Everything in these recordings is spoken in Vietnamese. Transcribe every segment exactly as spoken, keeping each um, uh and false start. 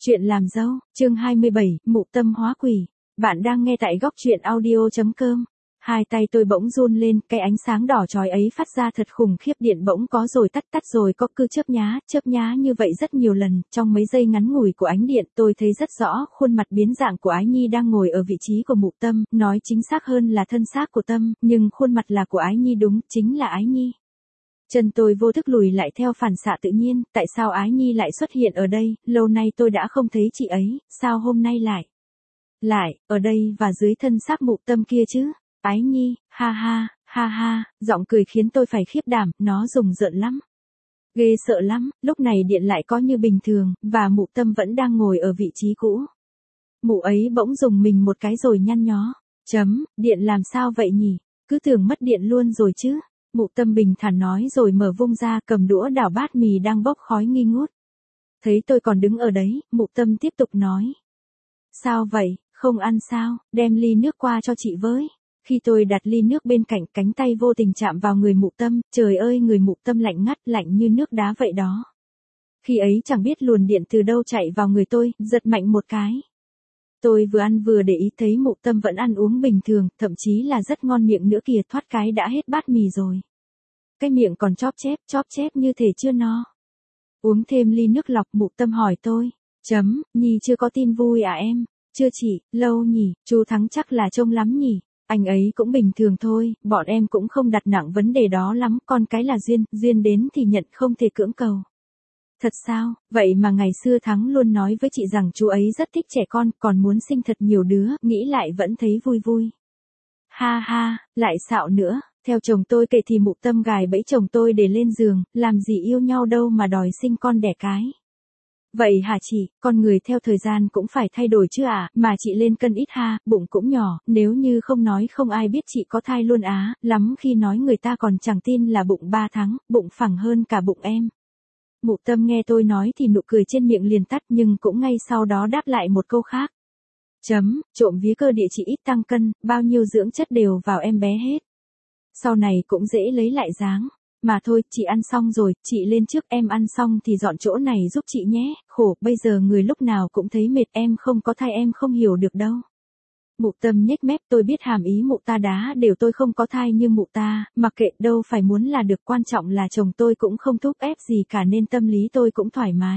Chuyện làm dâu, chương hai mươi bảy, mụ tâm hóa quỷ. Bạn đang nghe tại góc truyện audio.com. Hai tay tôi bỗng run lên, cái ánh sáng đỏ chói ấy phát ra thật khủng khiếp, điện bỗng có rồi tắt, tắt rồi có, cứ chớp nhá, chớp nhá như vậy rất nhiều lần. Trong mấy giây ngắn ngủi của ánh điện, tôi thấy rất rõ khuôn mặt biến dạng của Ái Nhi đang ngồi ở vị trí của mụ tâm, nói chính xác hơn là thân xác của tâm, nhưng khuôn mặt là của Ái Nhi, đúng, chính là Ái Nhi. Chân tôi vô thức lùi lại theo phản xạ tự nhiên, tại sao Ái Nhi lại xuất hiện ở đây, lâu nay tôi đã không thấy chị ấy, sao hôm nay lại, lại, ở đây và dưới thân xác mụ tâm kia chứ? Ái Nhi, ha ha, ha ha, giọng cười khiến tôi phải khiếp đảm, nó rùng rợn lắm. Ghê sợ lắm, lúc này điện lại có như bình thường, và mụ tâm vẫn đang ngồi ở vị trí cũ. Mụ ấy bỗng dùng mình một cái rồi nhăn nhó, chấm, điện làm sao vậy nhỉ, cứ tưởng mất điện luôn rồi chứ. Mụ tâm bình thản nói rồi mở vung ra, cầm đũa đảo bát mì đang bốc khói nghi ngút. Thấy tôi còn đứng ở đấy, mụ tâm tiếp tục nói. Sao vậy, không ăn sao, đem ly nước qua cho chị với. Khi tôi đặt ly nước bên cạnh, cánh tay vô tình chạm vào người mụ tâm, trời ơi, người mụ tâm lạnh ngắt, lạnh như nước đá vậy đó. Khi ấy chẳng biết luồn điện từ đâu chạy vào người tôi, giật mạnh một cái. Tôi vừa ăn vừa để ý thấy mụ tâm vẫn ăn uống bình thường, thậm chí là rất ngon miệng nữa kìa, thoát cái đã hết bát mì rồi. Cái miệng còn chóp chép, chóp chép như thể chưa no. Uống thêm ly nước lọc, mụ tâm hỏi tôi. Chấm, Nhi chưa có tin vui à em? Chưa chị, lâu nhỉ, chú Thắng chắc là trông lắm nhỉ. Anh ấy cũng bình thường thôi, bọn em cũng không đặt nặng vấn đề đó lắm, con cái là duyên, duyên đến thì nhận, không thể cưỡng cầu. Thật sao, vậy mà ngày xưa Thắng luôn nói với chị rằng chú ấy rất thích trẻ con, còn muốn sinh thật nhiều đứa, nghĩ lại vẫn thấy vui vui. Ha ha, lại xạo nữa, theo chồng tôi kể thì mụ tâm gài bẫy chồng tôi để lên giường, làm gì yêu nhau đâu mà đòi sinh con đẻ cái. Vậy hả chị, con người theo thời gian cũng phải thay đổi chứ à, mà chị lên cân ít ha, bụng cũng nhỏ, nếu như không nói không ai biết chị có thai luôn á, lắm khi nói người ta còn chẳng tin là bụng ba tháng, bụng phẳng hơn cả bụng em. Mụ tâm nghe tôi nói thì nụ cười trên miệng liền tắt, nhưng cũng ngay sau đó đáp lại một câu khác. Chấm, trộm vía cơ địa chị ít tăng cân, bao nhiêu dưỡng chất đều vào em bé hết. Sau này cũng dễ lấy lại dáng. Mà thôi, chị ăn xong rồi, chị lên trước, em ăn xong thì dọn chỗ này giúp chị nhé, khổ, bây giờ người lúc nào cũng thấy mệt, em không có thai em không hiểu được đâu. Mụ tâm nhếch mép, tôi biết hàm ý mụ ta đá đều tôi không có thai như mụ ta, mặc kệ, đâu phải muốn là được, quan trọng là chồng tôi cũng không thúc ép gì cả nên tâm lý tôi cũng thoải mái.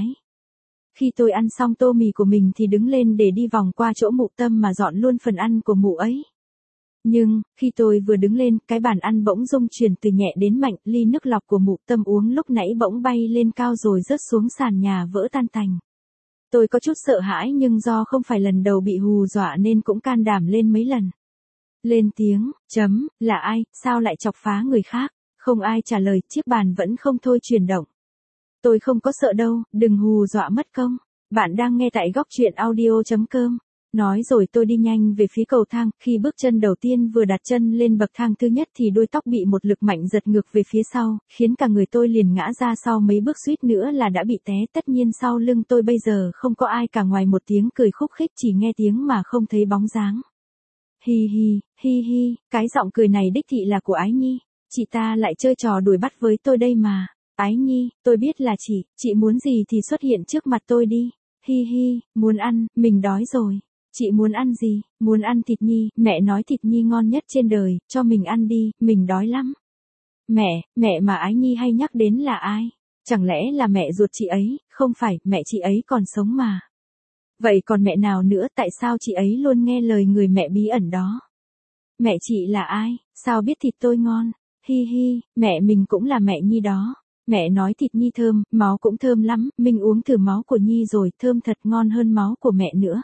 Khi tôi ăn xong tô mì của mình thì đứng lên để đi vòng qua chỗ mụ tâm mà dọn luôn phần ăn của mụ ấy. Nhưng, khi tôi vừa đứng lên, cái bàn ăn bỗng rung chuyển từ nhẹ đến mạnh, ly nước lọc của mụ tâm uống lúc nãy bỗng bay lên cao rồi rớt xuống sàn nhà vỡ tan tành. Tôi có chút sợ hãi nhưng do không phải lần đầu bị hù dọa nên cũng can đảm lên mấy lần. Lên tiếng, chấm, là ai, sao lại chọc phá người khác, không ai trả lời, chiếc bàn vẫn không thôi chuyển động. Tôi không có sợ đâu, đừng hù dọa mất công. Bạn đang nghe tại góc truyện audio.com. Nói rồi tôi đi nhanh về phía cầu thang, khi bước chân đầu tiên vừa đặt chân lên bậc thang thứ nhất thì đuôi tóc bị một lực mạnh giật ngược về phía sau, khiến cả người tôi liền ngã ra sau mấy bước, suýt nữa là đã bị té. Tất nhiên sau lưng tôi bây giờ không có ai cả ngoài một tiếng cười khúc khích, chỉ nghe tiếng mà không thấy bóng dáng. Hi hi, hi hi, cái giọng cười này đích thị là của Ái Nhi, chị ta lại chơi trò đuổi bắt với tôi đây mà. Ái Nhi, tôi biết là chị, chị muốn gì thì xuất hiện trước mặt tôi đi. Hi hi, muốn ăn, mình đói rồi. Chị muốn ăn gì? Muốn ăn thịt Nhi, mẹ nói thịt Nhi ngon nhất trên đời, cho mình ăn đi, mình đói lắm. Mẹ, mẹ mà Ái Nhi hay nhắc đến là ai? Chẳng lẽ là mẹ ruột chị ấy? Không phải, mẹ chị ấy còn sống mà. Vậy còn mẹ nào nữa, tại sao chị ấy luôn nghe lời người mẹ bí ẩn đó? Mẹ chị là ai? Sao biết thịt tôi ngon? Hi hi, mẹ mình cũng là mẹ Nhi đó. Mẹ nói thịt Nhi thơm, máu cũng thơm lắm, mình uống thử máu của Nhi rồi, thơm thật, ngon hơn máu của mẹ nữa.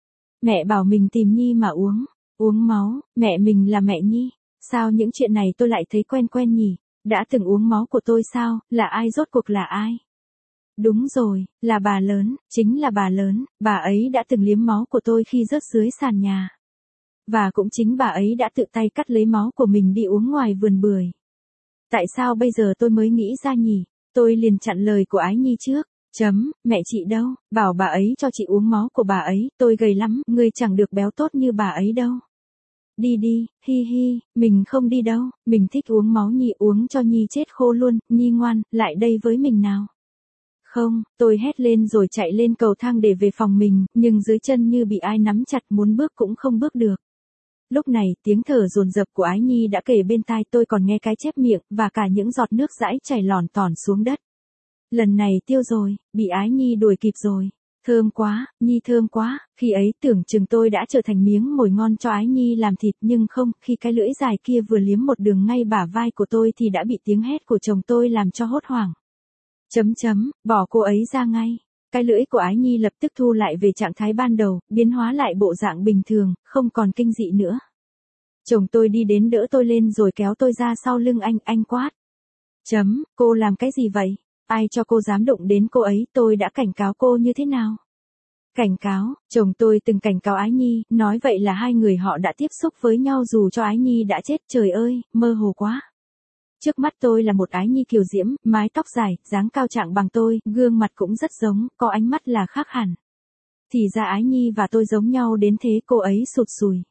Mẹ bảo mình tìm Nhi mà uống, uống máu, mẹ mình là mẹ Nhi, sao những chuyện này tôi lại thấy quen quen nhỉ, đã từng uống máu của tôi sao, là ai, rốt cuộc là ai? Đúng rồi, là bà lớn, chính là bà lớn, bà ấy đã từng liếm máu của tôi khi rớt dưới sàn nhà. Và cũng chính bà ấy đã tự tay cắt lấy máu của mình đi uống ngoài vườn bưởi. Tại sao bây giờ tôi mới nghĩ ra nhỉ, tôi liền chặn lời của Ái Nhi trước. Chấm, mẹ chị đâu, bảo bà ấy cho chị uống máu của bà ấy, tôi gầy lắm, người chẳng được béo tốt như bà ấy đâu. Đi đi, hi hi, mình không đi đâu, mình thích uống máu Nhi, uống cho Nhi chết khô luôn, Nhi ngoan, lại đây với mình nào. Không, tôi hét lên rồi chạy lên cầu thang để về phòng mình, nhưng dưới chân như bị ai nắm chặt muốn bước cũng không bước được. Lúc này, tiếng thở dồn dập của Ái Nhi đã kề bên tai tôi còn nghe cái chép miệng, và cả những giọt nước dãi chảy lòn tòn xuống đất. Lần này tiêu rồi, bị Ái Nhi đuổi kịp rồi. Thơm quá, Nhi thơm quá, khi ấy tưởng chừng tôi đã trở thành miếng mồi ngon cho Ái Nhi làm thịt nhưng không, khi cái lưỡi dài kia vừa liếm một đường ngay bả vai của tôi thì đã bị tiếng hét của chồng tôi làm cho hốt hoảng. Chấm chấm, bỏ cô ấy ra ngay. Cái lưỡi của Ái Nhi lập tức thu lại về trạng thái ban đầu, biến hóa lại bộ dạng bình thường, không còn kinh dị nữa. Chồng tôi đi đến đỡ tôi lên rồi kéo tôi ra sau lưng anh, anh quát. Chấm, cô làm cái gì vậy? Ai cho cô dám đụng đến cô ấy, tôi đã cảnh cáo cô như thế nào? Cảnh cáo, chồng tôi từng cảnh cáo Ái Nhi, nói vậy là hai người họ đã tiếp xúc với nhau dù cho Ái Nhi đã chết, trời ơi, mơ hồ quá. Trước mắt tôi là một Ái Nhi kiều diễm, mái tóc dài, dáng cao trạng bằng tôi, gương mặt cũng rất giống, có ánh mắt là khác hẳn. Thì ra Ái Nhi và tôi giống nhau đến thế, cô ấy sụt sùi.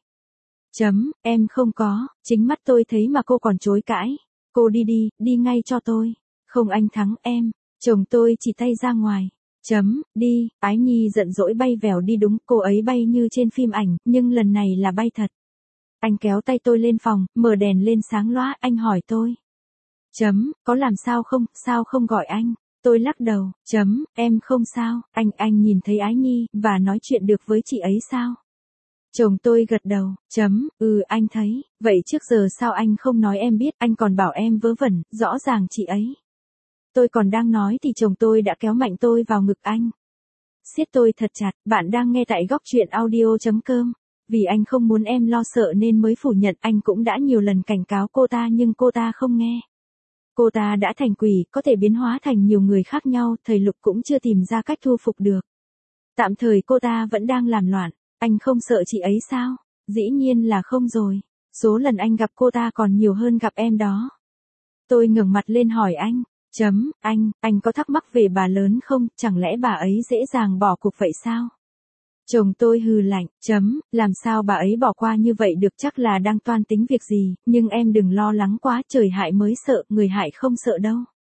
Chấm, em không có, chính mắt tôi thấy mà cô còn chối cãi. Cô đi đi, đi ngay cho tôi. Không anh thắng em. Chồng tôi chỉ tay ra ngoài. Chấm, đi, Ái Nhi giận dỗi bay vèo đi, đúng, cô ấy bay như trên phim ảnh, nhưng lần này là bay thật. Anh kéo tay tôi lên phòng, mở đèn lên sáng loá, anh hỏi tôi. Chấm, có làm sao không, sao không gọi anh? Tôi lắc đầu, chấm, em không sao, anh, anh nhìn thấy Ái Nhi, và nói chuyện được với chị ấy sao? Chồng tôi gật đầu, chấm, ừ anh thấy, vậy trước giờ sao anh không nói em biết, anh còn bảo em vớ vẩn, rõ ràng chị ấy. Tôi còn đang nói thì chồng tôi đã kéo mạnh tôi vào ngực anh. Siết tôi thật chặt, bạn đang nghe tại góc truyện audio chấm com. Vì anh không muốn em lo sợ nên mới phủ nhận, anh cũng đã nhiều lần cảnh cáo cô ta nhưng cô ta không nghe. Cô ta đã thành quỷ, có thể biến hóa thành nhiều người khác nhau, thầy Lục cũng chưa tìm ra cách thu phục được. Tạm thời cô ta vẫn đang làm loạn, anh không sợ chị ấy sao? Dĩ nhiên là không rồi, số lần anh gặp cô ta còn nhiều hơn gặp em đó. Tôi ngẩng mặt lên hỏi anh, chấm, anh, anh có thắc mắc về bà lớn không, chẳng lẽ bà ấy dễ dàng bỏ cuộc vậy sao? Chồng tôi hừ lạnh, chấm, làm sao bà ấy bỏ qua như vậy được, chắc là đang toan tính việc gì, nhưng em đừng lo lắng quá, trời hại mới sợ, người hại không sợ đâu.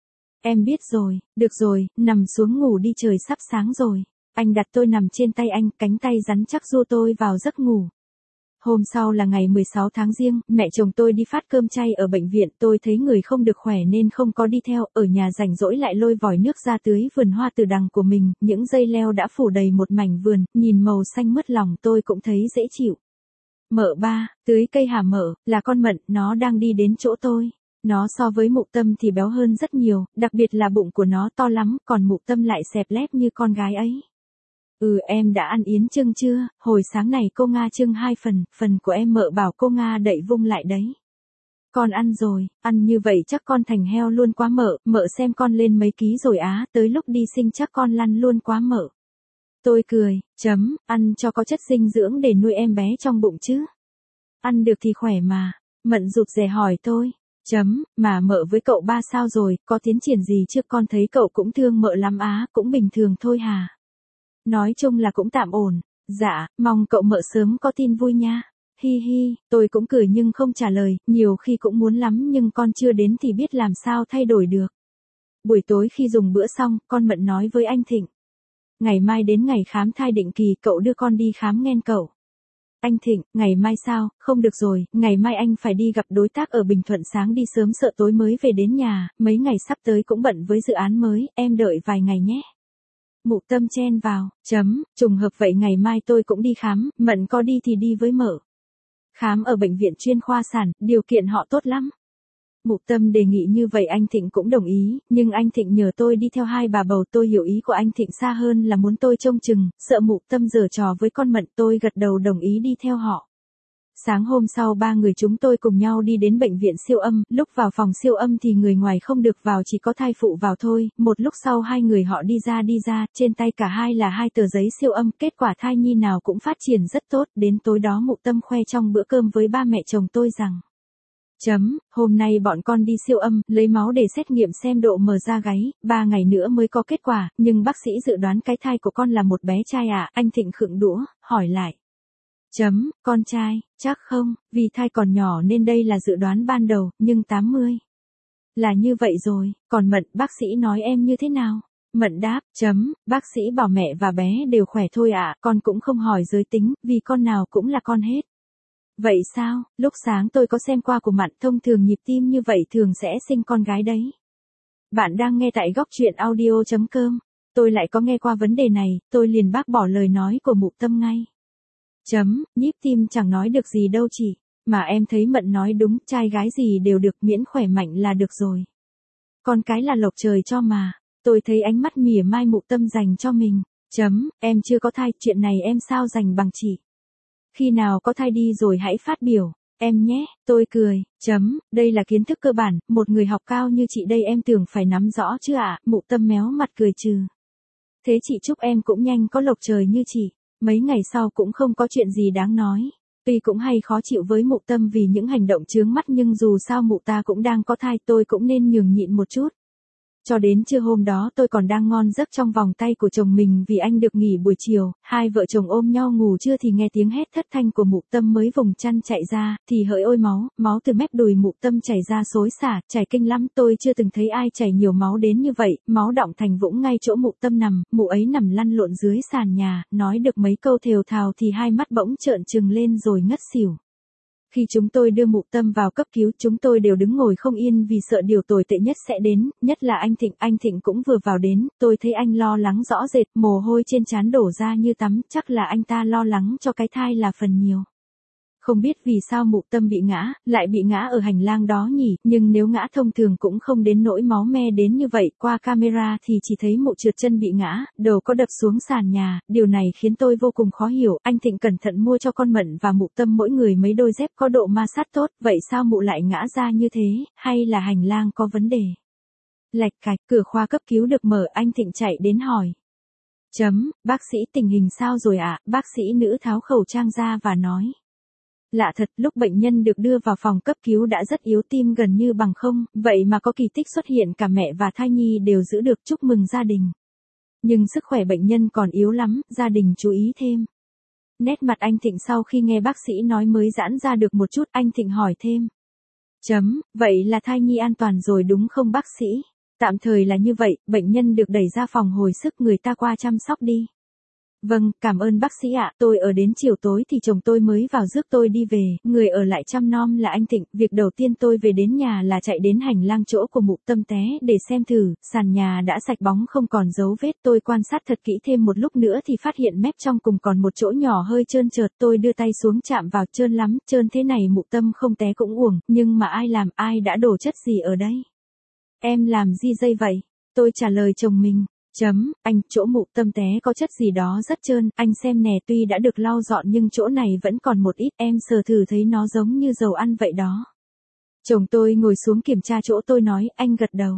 Em biết rồi, được rồi, nằm xuống ngủ đi, trời sắp sáng rồi. Anh đặt tôi nằm trên tay anh, cánh tay rắn chắc du tôi vào giấc ngủ. Hôm sau là ngày mười sáu tháng Giêng, mẹ chồng tôi đi phát cơm chay ở bệnh viện, tôi thấy người không được khỏe nên không có đi theo, ở nhà rảnh rỗi lại lôi vòi nước ra tưới vườn hoa từ đằng của mình, những dây leo đã phủ đầy một mảnh vườn, nhìn màu xanh mướt lòng tôi cũng thấy dễ chịu. Mợ ba, tưới cây hả mợ, là con Mận, nó đang đi đến chỗ tôi. Nó so với Mụ Tâm thì béo hơn rất nhiều, đặc biệt là bụng của nó to lắm, còn Mụ Tâm lại xẹp lép như con gái ấy. Ừ em đã ăn yến chưng chưa, hồi sáng này cô Nga chưng hai phần, phần của em mợ bảo cô Nga đậy vung lại đấy. Con ăn rồi, ăn như vậy chắc con thành heo luôn quá mợ, mợ xem con lên mấy ký rồi á, tới lúc đi sinh chắc con lăn luôn quá mợ. Tôi cười, chấm, ăn cho có chất dinh dưỡng để nuôi em bé trong bụng chứ. Ăn được thì khỏe mà, Mận rụt rè hỏi tôi. Chấm, mà mợ với cậu ba sao rồi, có tiến triển gì chứ, con thấy cậu cũng thương mợ lắm á, cũng bình thường thôi hà. Nói chung là cũng tạm ổn. Dạ, mong cậu mợ sớm có tin vui nha. Hi hi, tôi cũng cười nhưng không trả lời, nhiều khi cũng muốn lắm nhưng con chưa đến thì biết làm sao thay đổi được. Buổi tối khi dùng bữa xong, con Mận nói với anh Thịnh. Ngày mai đến ngày khám thai định kỳ, cậu đưa con đi khám nghe cậu. Anh Thịnh, ngày mai sao, không được rồi, ngày mai anh phải đi gặp đối tác ở Bình Thuận, sáng đi sớm sợ tối mới về đến nhà, mấy ngày sắp tới cũng bận với dự án mới, em đợi vài ngày nhé. Mụ Tâm chen vào, chấm, trùng hợp vậy ngày mai tôi cũng đi khám, Mận có đi thì đi với mợ. Khám ở bệnh viện chuyên khoa sản, điều kiện họ tốt lắm. Mụ Tâm đề nghị như vậy anh Thịnh cũng đồng ý, nhưng anh Thịnh nhờ tôi đi theo hai bà bầu, tôi hiểu ý của anh Thịnh xa hơn là muốn tôi trông chừng, sợ Mụ Tâm giở trò với con Mận, tôi gật đầu đồng ý đi theo họ. Sáng hôm sau ba người chúng tôi cùng nhau đi đến bệnh viện siêu âm, lúc vào phòng siêu âm thì người ngoài không được vào, chỉ có thai phụ vào thôi, một lúc sau hai người họ đi ra đi ra, trên tay cả hai là hai tờ giấy siêu âm, kết quả thai nhi nào cũng phát triển rất tốt, đến tối đó Mụ Tâm khoe trong bữa cơm với ba mẹ chồng tôi rằng. Chấm, hôm nay bọn con đi siêu âm, lấy máu để xét nghiệm xem độ mờ da gáy, ba ngày nữa mới có kết quả, nhưng bác sĩ dự đoán cái thai của con là một bé trai à, anh Thịnh khựng đũa, hỏi lại. Chấm, con trai, chắc không, vì thai còn nhỏ nên đây là dự đoán ban đầu, nhưng tám mươi. Là như vậy rồi, còn Mận, bác sĩ nói em như thế nào? Mận đáp, chấm, bác sĩ bảo mẹ và bé đều khỏe thôi ạ, con cũng không hỏi giới tính, vì con nào cũng là con hết. Vậy sao, lúc sáng tôi có xem qua của Mận, thông thường nhịp tim như vậy thường sẽ sinh con gái đấy. Bạn đang nghe tại góc truyện audio.com. Tôi lại có nghe qua vấn đề này, tôi liền bác bỏ lời nói của Mụ Tâm ngay. Chấm, nhíp tim chẳng nói được gì đâu chị, mà em thấy Mận nói đúng, trai gái gì đều được miễn khỏe mạnh là được rồi. Con cái là lộc trời cho mà, tôi thấy ánh mắt mỉa mai Mụ Tâm dành cho mình. Chấm, em chưa có thai, chuyện này em sao dành bằng chị. Khi nào có thai đi rồi hãy phát biểu, em nhé, tôi cười, chấm, đây là kiến thức cơ bản, một người học cao như chị đây em tưởng phải nắm rõ chứ ạ, Mụ Tâm méo mặt cười trừ. Thế chị chúc em cũng nhanh có lộc trời như chị, mấy ngày sau cũng không có chuyện gì đáng nói. Tuy cũng hay khó chịu với Mụ Tâm vì những hành động chướng mắt nhưng dù sao mụ ta cũng đang có thai, tôi cũng nên nhường nhịn một chút. Cho đến trưa hôm đó tôi còn đang ngon giấc trong vòng tay của chồng mình vì anh được nghỉ buổi chiều, hai vợ chồng ôm nhau ngủ trưa thì nghe tiếng hét thất thanh của Mụ Tâm mới vùng chăn chạy ra, thì hỡi ôi máu, máu từ mép đùi Mụ Tâm chảy ra xối xả, chảy kinh lắm, tôi chưa từng thấy ai chảy nhiều máu đến như vậy, máu đọng thành vũng ngay chỗ Mụ Tâm nằm, mụ ấy nằm lăn lộn dưới sàn nhà, nói được mấy câu thều thào thì hai mắt bỗng trợn trừng lên rồi ngất xỉu. Khi chúng tôi đưa Mụ Tâm vào cấp cứu, chúng tôi đều đứng ngồi không yên vì sợ điều tồi tệ nhất sẽ đến, nhất là anh Thịnh, anh Thịnh cũng vừa vào đến, tôi thấy anh lo lắng rõ rệt, mồ hôi trên trán đổ ra như tắm, chắc là anh ta lo lắng cho cái thai là phần nhiều. Không biết vì sao Mụ Tâm bị ngã, lại bị ngã ở hành lang đó nhỉ, nhưng nếu ngã thông thường cũng không đến nỗi máu me đến như vậy, qua camera thì chỉ thấy Mụ trượt chân bị ngã, đầu có đập xuống sàn nhà, điều này khiến tôi vô cùng khó hiểu, anh Thịnh cẩn thận mua cho con Mận và Mụ Tâm mỗi người mấy đôi dép có độ ma sát tốt, vậy sao Mụ lại ngã ra như thế, hay là hành lang có vấn đề? Lạch cạch, cửa khoa cấp cứu được mở, anh Thịnh chạy đến hỏi. Chấm, bác sĩ tình hình sao rồi ạ, bác sĩ nữ tháo khẩu trang ra và nói. Lạ thật, lúc bệnh nhân được đưa vào phòng cấp cứu đã rất yếu, tim gần như bằng không, vậy mà có kỳ tích xuất hiện, cả mẹ và thai nhi đều giữ được, chúc mừng gia đình. Nhưng sức khỏe bệnh nhân còn yếu lắm, gia đình chú ý thêm. Nét mặt anh Thịnh sau khi nghe bác sĩ nói mới giãn ra được một chút, anh Thịnh hỏi thêm. Chấm, vậy là thai nhi an toàn rồi đúng không bác sĩ? Tạm thời là như vậy, bệnh nhân được đẩy ra phòng hồi sức, người ta qua chăm sóc đi. Vâng, cảm ơn bác sĩ ạ, tôi ở đến chiều tối thì chồng tôi mới vào rước tôi đi về, người ở lại chăm nom là anh Thịnh, việc đầu tiên tôi về đến nhà là chạy đến hành lang chỗ của Mụ Tâm té để xem thử, sàn nhà đã sạch bóng không còn dấu vết, tôi quan sát thật kỹ thêm một lúc nữa thì phát hiện mép trong cùng còn một chỗ nhỏ hơi trơn trượt, tôi đưa tay xuống chạm vào, trơn lắm, trơn thế này Mụ Tâm không té cũng uổng, nhưng mà ai làm, ai đã đổ chất gì ở đây? Em làm gì dây vậy? Tôi trả lời chồng mình. Chấm, anh, chỗ Mụ Tâm té có chất gì đó rất trơn, anh xem nè, tuy đã được lau dọn nhưng chỗ này vẫn còn một ít, em sờ thử thấy nó giống như dầu ăn vậy đó. Chồng tôi ngồi xuống kiểm tra chỗ tôi nói, anh gật đầu.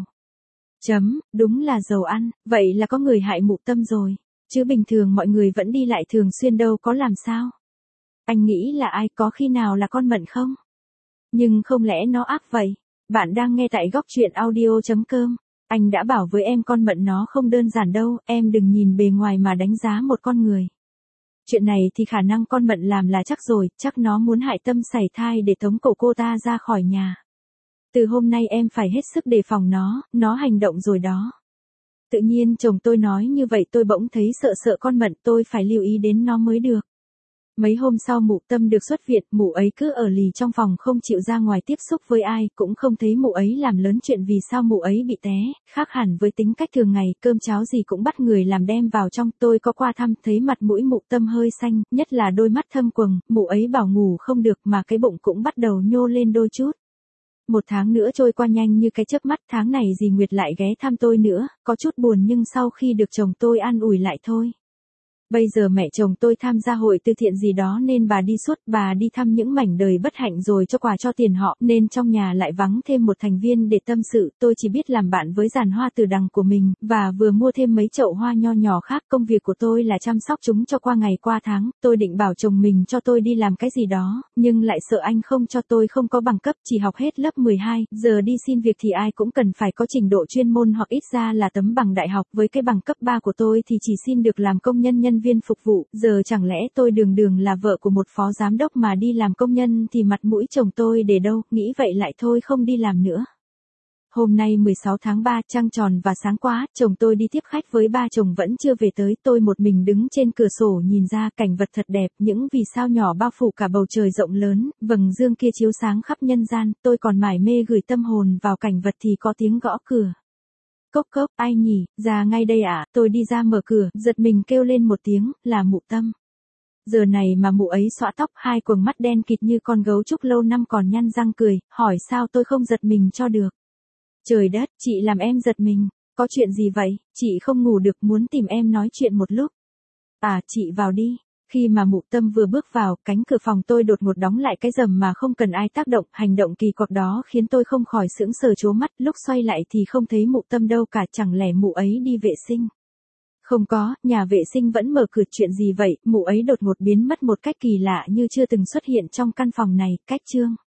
Chấm, đúng là dầu ăn, vậy là có người hại Mụ Tâm rồi, chứ bình thường mọi người vẫn đi lại thường xuyên đâu có làm sao. Anh nghĩ là ai, có khi nào là con Mận không? Nhưng không lẽ nó ác vậy? Bạn đang nghe tại góc truyện audio.com. Anh đã bảo với em con Mận nó không đơn giản đâu, em đừng nhìn bề ngoài mà đánh giá một con người. Chuyện này thì khả năng con Mận làm là chắc rồi, chắc nó muốn hại Tâm sảy thai để tống cổ cô ta ra khỏi nhà. Từ hôm nay em phải hết sức đề phòng nó, nó hành động rồi đó. Tự nhiên chồng tôi nói như vậy tôi bỗng thấy sợ sợ con Mận, tôi phải lưu ý đến nó mới được. Mấy hôm sau Mụ Tâm được xuất viện, mụ ấy cứ ở lì trong phòng không chịu ra ngoài tiếp xúc với ai, cũng không thấy mụ ấy làm lớn chuyện vì sao mụ ấy bị té, khác hẳn với tính cách thường ngày, cơm cháo gì cũng bắt người làm đem vào trong, tôi có qua thăm, thấy mặt mũi Mụ Tâm hơi xanh, nhất là đôi mắt thâm quầng, mụ ấy bảo ngủ không được mà cái bụng cũng bắt đầu nhô lên đôi chút. Một tháng nữa trôi qua nhanh như cái chớp mắt, tháng này dì Nguyệt lại ghé thăm tôi nữa, có chút buồn nhưng sau khi được chồng tôi an ủi lại thôi. Bây giờ mẹ chồng tôi tham gia hội từ thiện gì đó nên bà đi suốt, bà đi thăm những mảnh đời bất hạnh rồi cho quà cho tiền họ, nên trong nhà lại vắng thêm một thành viên để tâm sự, tôi chỉ biết làm bạn với giàn hoa từ đằng của mình, và vừa mua thêm mấy chậu hoa nho nhỏ khác, công việc của tôi là chăm sóc chúng cho qua ngày qua tháng, tôi định bảo chồng mình cho tôi đi làm cái gì đó, nhưng lại sợ anh không cho, tôi không có bằng cấp, chỉ học hết lớp mười hai, giờ đi xin việc thì ai cũng cần phải có trình độ chuyên môn hoặc ít ra là tấm bằng đại học, với cái bằng cấp ba của tôi thì chỉ xin được làm công nhân nhân viên phục vụ, giờ chẳng lẽ tôi đường đường là vợ của một phó giám đốc mà đi làm công nhân thì mặt mũi chồng tôi để đâu, nghĩ vậy lại thôi không đi làm nữa. Hôm nay mười sáu tháng ba, trăng tròn và sáng quá, chồng tôi đi tiếp khách với ba chồng vẫn chưa về tới, tôi một mình đứng trên cửa sổ nhìn ra cảnh vật thật đẹp, những vì sao nhỏ bao phủ cả bầu trời rộng lớn, vầng dương kia chiếu sáng khắp nhân gian, tôi còn mải mê gửi tâm hồn vào cảnh vật thì có tiếng gõ cửa. Cốc cốc, ai nhỉ, ra ngay đây ạ, à? Tôi đi ra mở cửa, giật mình kêu lên một tiếng, là mụ Tâm. Giờ này mà mụ ấy xõa tóc, hai quầng mắt đen kịt như con gấu trúc lâu năm còn nhăn răng cười, hỏi sao tôi không giật mình cho được. Trời đất, chị làm em giật mình, có chuyện gì vậy, chị không ngủ được muốn tìm em nói chuyện một lúc. À, chị vào đi. Khi mà mụ Tâm vừa bước vào, cánh cửa phòng tôi đột ngột đóng lại cái rầm mà không cần ai tác động, hành động kỳ quặc đó khiến tôi không khỏi sững sờ trố mắt, lúc xoay lại thì không thấy mụ Tâm đâu cả, chẳng lẽ mụ ấy đi vệ sinh. Không có, nhà vệ sinh vẫn mở cửa, chuyện gì vậy, mụ ấy đột ngột biến mất một cách kỳ lạ như chưa từng xuất hiện trong căn phòng này, cách chương.